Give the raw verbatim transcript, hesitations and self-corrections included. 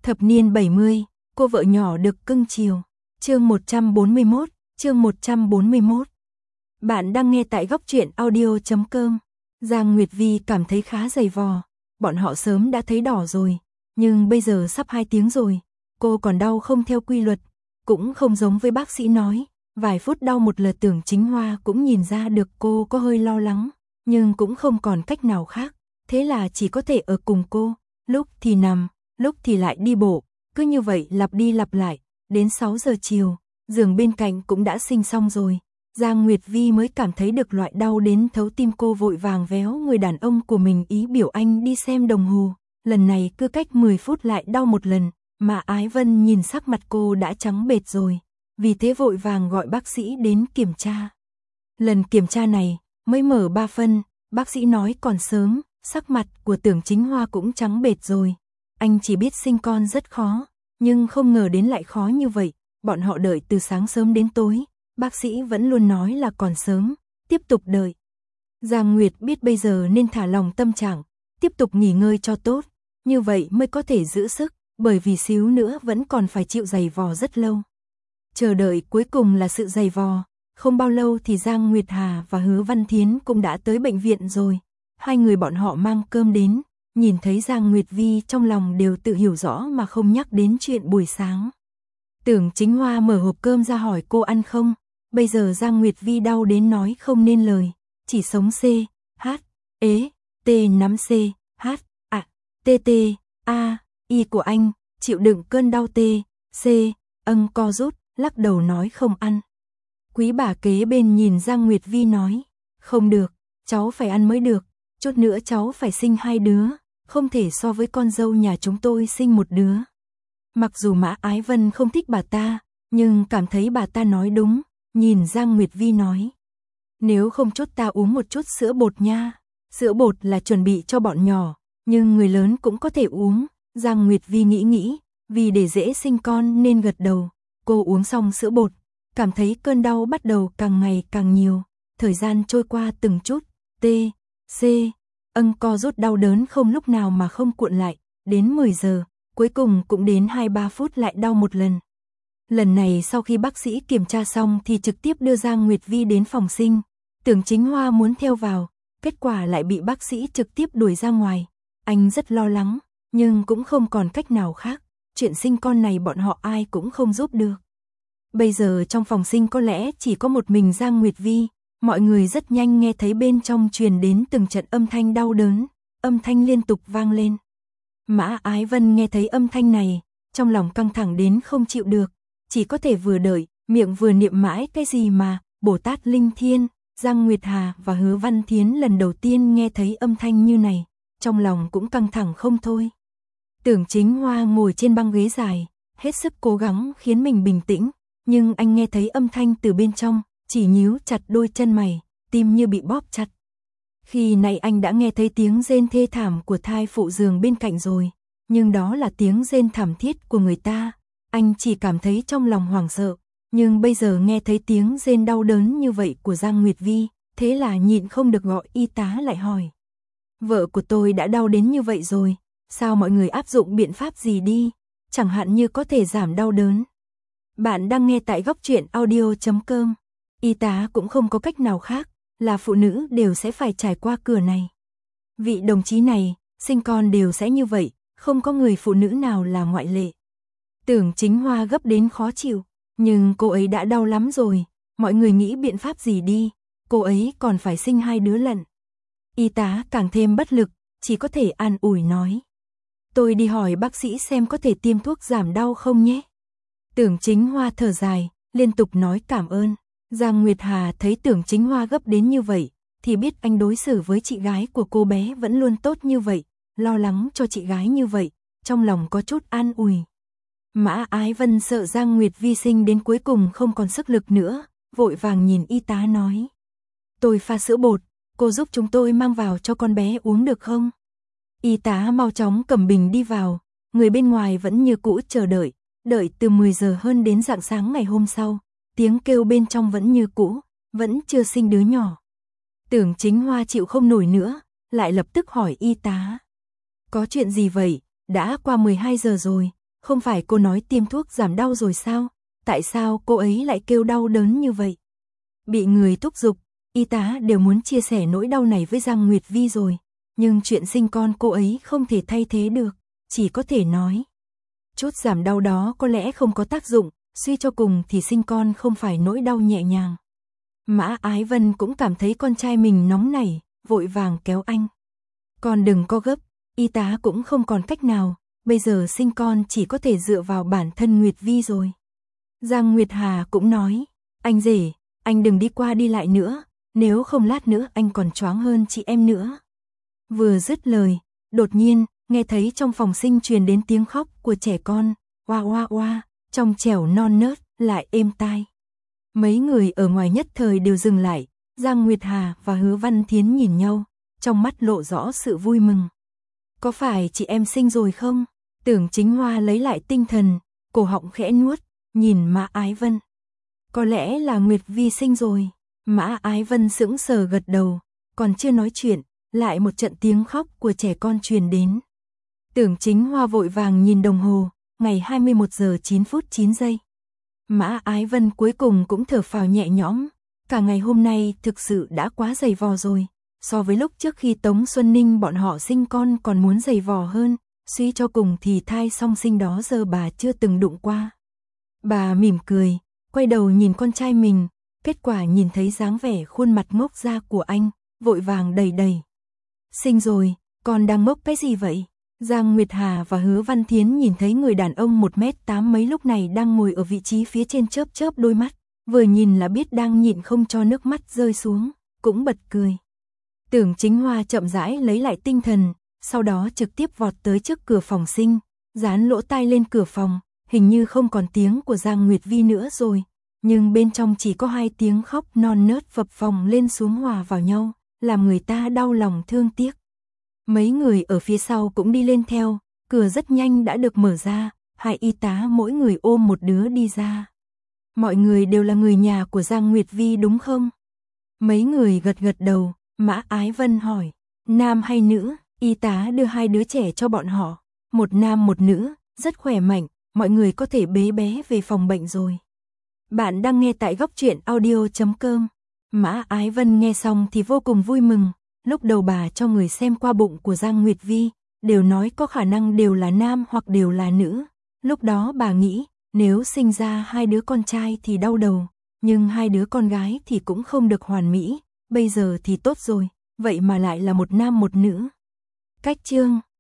Thập niên bảy mươi, cô vợ nhỏ được cưng chiều. Chương một trăm bốn mươi mốt, chương một trăm bốn mươi mốt. Bạn đang nghe tại góc truyện audio chấm com. Giang Nguyệt Vi cảm thấy khá dày vò, bọn họ sớm đã thấy đỏ rồi, nhưng bây giờ sắp hai tiếng rồi, cô còn đau không theo quy luật, cũng không giống với bác sĩ nói, vài phút đau một lượt. Tưởng Chính Hoa cũng nhìn ra được cô có hơi lo lắng, nhưng cũng không còn cách nào khác, thế là chỉ có thể ở cùng cô, lúc thì nằm, lúc thì lại đi bộ, cứ như vậy lặp đi lặp lại, đến sáu giờ chiều, giường bên cạnh cũng đã sinh xong rồi. Giang Nguyệt Vi mới cảm thấy được loại đau đến thấu tim. Cô vội vàng véo người đàn ông của mình, ý biểu anh đi xem đồng hồ, lần này cứ cách mười phút lại đau một lần, mà Ái Vân nhìn sắc mặt cô đã trắng bệch rồi, vì thế vội vàng gọi bác sĩ đến kiểm tra. Lần kiểm tra này, mới mở ba phân, bác sĩ nói còn sớm, sắc mặt của Tưởng Chính Hoa cũng trắng bệch rồi. Anh chỉ biết sinh con rất khó, nhưng không ngờ đến lại khó như vậy, bọn họ đợi từ sáng sớm đến tối. Bác sĩ vẫn luôn nói là còn sớm, tiếp tục đợi. Giang Nguyệt biết bây giờ nên thả lòng tâm trạng, tiếp tục nghỉ ngơi cho tốt, như vậy mới có thể giữ sức, bởi vì xíu nữa vẫn còn phải chịu giày vò rất lâu. Chờ đợi cuối cùng là sự giày vò, không bao lâu thì Giang Nguyệt Hà và Hứa Văn Thiến cũng đã tới bệnh viện rồi. Hai người bọn họ mang cơm đến, nhìn thấy Giang Nguyệt Vi trong lòng đều tự hiểu rõ mà không nhắc đến chuyện buổi sáng. Tưởng Chính Hoa mở hộp cơm ra hỏi cô ăn không. Bây giờ Giang Nguyệt Vi đau đến nói không nên lời, chỉ sống C, H, ế, T nắm C, H, à, T T, A, Y của anh, chịu đựng cơn đau T, C, âng co rút, lắc đầu nói không ăn. Quý bà kế bên nhìn Giang Nguyệt Vi nói, không được, cháu phải ăn mới được, chút nữa cháu phải sinh hai đứa, không thể so với con dâu nhà chúng tôi sinh một đứa. Mặc dù Mã Ái Vân không thích bà ta, nhưng cảm thấy bà ta nói đúng. Nhìn Giang Nguyệt Vi nói, nếu không chốt ta uống một chút sữa bột nha. Sữa bột là chuẩn bị cho bọn nhỏ, nhưng người lớn cũng có thể uống. Giang Nguyệt Vi nghĩ nghĩ, vì để dễ sinh con nên gật đầu. Cô uống xong sữa bột, cảm thấy cơn đau bắt đầu càng ngày càng nhiều. Thời gian trôi qua từng chút, T, C, âng co rút đau đớn không lúc nào mà không cuộn lại. Đến mười giờ, cuối cùng cũng đến hai ba phút lại đau một lần. Lần này sau khi bác sĩ kiểm tra xong thì trực tiếp đưa Giang Nguyệt Vi đến phòng sinh. Tưởng Chính Hoa muốn theo vào, kết quả lại bị bác sĩ trực tiếp đuổi ra ngoài. Anh rất lo lắng, nhưng cũng không còn cách nào khác. Chuyện sinh con này bọn họ ai cũng không giúp được. Bây giờ trong phòng sinh có lẽ chỉ có một mình Giang Nguyệt Vi. Mọi người rất nhanh nghe thấy bên trong truyền đến từng trận âm thanh đau đớn, âm thanh liên tục vang lên. Mã Ái Vân nghe thấy âm thanh này, trong lòng căng thẳng đến không chịu được. Chỉ có thể vừa đợi, miệng vừa niệm mãi cái gì mà, Bồ Tát Linh Thiên. Giang Nguyệt Hà và Hứa Văn Thiến lần đầu tiên nghe thấy âm thanh như này, trong lòng cũng căng thẳng không thôi. Tưởng Chính Hoa ngồi trên băng ghế dài, hết sức cố gắng khiến mình bình tĩnh, nhưng anh nghe thấy âm thanh từ bên trong, chỉ nhíu chặt đôi chân mày, tim như bị bóp chặt. Khi này anh đã nghe thấy tiếng rên thê thảm của thai phụ giường bên cạnh rồi, nhưng đó là tiếng rên thảm thiết của người ta. Anh chỉ cảm thấy trong lòng hoảng sợ, nhưng bây giờ nghe thấy tiếng rên đau đớn như vậy của Giang Nguyệt Vi, thế là nhịn không được gọi y tá lại hỏi. Vợ của tôi đã đau đến như vậy rồi, sao mọi người áp dụng biện pháp gì đi, chẳng hạn như có thể giảm đau đớn. Bạn đang nghe tại góc truyện audio chấm com. Y tá cũng không có cách nào khác, là phụ nữ đều sẽ phải trải qua cửa này. Vị đồng chí này, sinh con đều sẽ như vậy, không có người phụ nữ nào là ngoại lệ. Tưởng Chính Hoa gấp đến khó chịu, nhưng cô ấy đã đau lắm rồi, mọi người nghĩ biện pháp gì đi, cô ấy còn phải sinh hai đứa lận. Y tá càng thêm bất lực, chỉ có thể an ủi nói. Tôi đi hỏi bác sĩ xem có thể tiêm thuốc giảm đau không nhé. Tưởng Chính Hoa thở dài, liên tục nói cảm ơn. Giang Nguyệt Hà thấy Tưởng Chính Hoa gấp đến như vậy, thì biết anh đối xử với chị gái của cô bé vẫn luôn tốt như vậy, lo lắng cho chị gái như vậy, trong lòng có chút an ủi. Mã Ái Vân sợ Giang Nguyệt Vi sinh đến cuối cùng không còn sức lực nữa, vội vàng nhìn y tá nói. Tôi pha sữa bột, cô giúp chúng tôi mang vào cho con bé uống được không? Y tá mau chóng cầm bình đi vào, người bên ngoài vẫn như cũ chờ đợi, đợi từ mười giờ hơn đến rạng sáng ngày hôm sau, tiếng kêu bên trong vẫn như cũ, vẫn chưa sinh đứa nhỏ. Tưởng Chính Hoa chịu không nổi nữa, lại lập tức hỏi y tá. Có chuyện gì vậy, đã qua mười hai giờ rồi, không phải cô nói tiêm thuốc giảm đau rồi sao? Tại sao cô ấy lại kêu đau đớn như vậy? Bị người thúc giục, y tá đều muốn chia sẻ nỗi đau này với Giang Nguyệt Vi rồi, nhưng chuyện sinh con cô ấy không thể thay thế được, chỉ có thể nói. Chút giảm đau đó có lẽ không có tác dụng, suy cho cùng thì sinh con không phải nỗi đau nhẹ nhàng. Mã Ái Vân cũng cảm thấy con trai mình nóng nảy, vội vàng kéo anh. Con đừng có gấp, y tá cũng không còn cách nào, bây giờ sinh con chỉ có thể dựa vào bản thân Nguyệt Vi rồi. Giang Nguyệt Hà cũng nói, anh rể, anh đừng đi qua đi lại nữa, nếu không lát nữa anh còn choáng hơn chị em nữa. Vừa dứt lời, đột nhiên, nghe thấy trong phòng sinh truyền đến tiếng khóc của trẻ con, oa oa oa, trong trẻo non nớt, lại êm tai. Mấy người ở ngoài nhất thời đều dừng lại, Giang Nguyệt Hà và Hứa Văn Thiến nhìn nhau, trong mắt lộ rõ sự vui mừng. Có phải chị em sinh rồi không? Tưởng Chính Hoa lấy lại tinh thần, cổ họng khẽ nuốt, nhìn Mã Ái Vân. Có lẽ là Nguyệt Vi sinh rồi. Mã Ái Vân sững sờ gật đầu, còn chưa nói chuyện, lại một trận tiếng khóc của trẻ con truyền đến. Tưởng Chính Hoa vội vàng nhìn đồng hồ, ngày hai mươi mốt giờ chín phút chín giây. Mã Ái Vân cuối cùng cũng thở phào nhẹ nhõm, cả ngày hôm nay thực sự đã quá dày vò rồi, so với lúc trước khi Tống Xuân Ninh bọn họ sinh con còn muốn dày vò hơn, suy cho cùng thì thai song sinh đó giờ bà chưa từng đụng qua. Bà mỉm cười, quay đầu nhìn con trai mình, kết quả nhìn thấy dáng vẻ khuôn mặt ngốc ra của anh, vội vàng đầy đầy. Sinh rồi, con đang ngốc cái gì vậy? Giang Nguyệt Hà và Hứa Văn Thiến nhìn thấy người đàn ông một mét tám mấy lúc này đang ngồi ở vị trí phía trên chớp chớp đôi mắt, vừa nhìn là biết đang nhịn không cho nước mắt rơi xuống, cũng bật cười. Tưởng Chính Hoa chậm rãi lấy lại tinh thần, sau đó trực tiếp vọt tới trước cửa phòng sinh, dán lỗ tai lên cửa phòng, hình như không còn tiếng của Giang Nguyệt Vi nữa rồi, nhưng bên trong chỉ có hai tiếng khóc non nớt phập phồng lên xuống hòa vào nhau, làm người ta đau lòng thương tiếc. Mấy người ở phía sau cũng đi lên theo, cửa rất nhanh đã được mở ra, hai y tá mỗi người ôm một đứa đi ra. Mọi người đều là người nhà của Giang Nguyệt Vi đúng không? Mấy người gật gật đầu, Mã Ái Vân hỏi, nam hay nữ? Y tá đưa hai đứa trẻ cho bọn họ, một nam một nữ, rất khỏe mạnh, mọi người có thể bế bé về phòng bệnh rồi. Bạn đang nghe tại góc truyện audio chấm com. Mã Ái Vân nghe xong thì vô cùng vui mừng, lúc đầu bà cho người xem qua bụng của Giang Nguyệt Vi, đều nói có khả năng đều là nam hoặc đều là nữ. Lúc đó bà nghĩ, nếu sinh ra hai đứa con trai thì đau đầu, nhưng hai đứa con gái thì cũng không được hoàn mỹ, bây giờ thì tốt rồi, vậy mà lại là một nam một nữ. Cách chương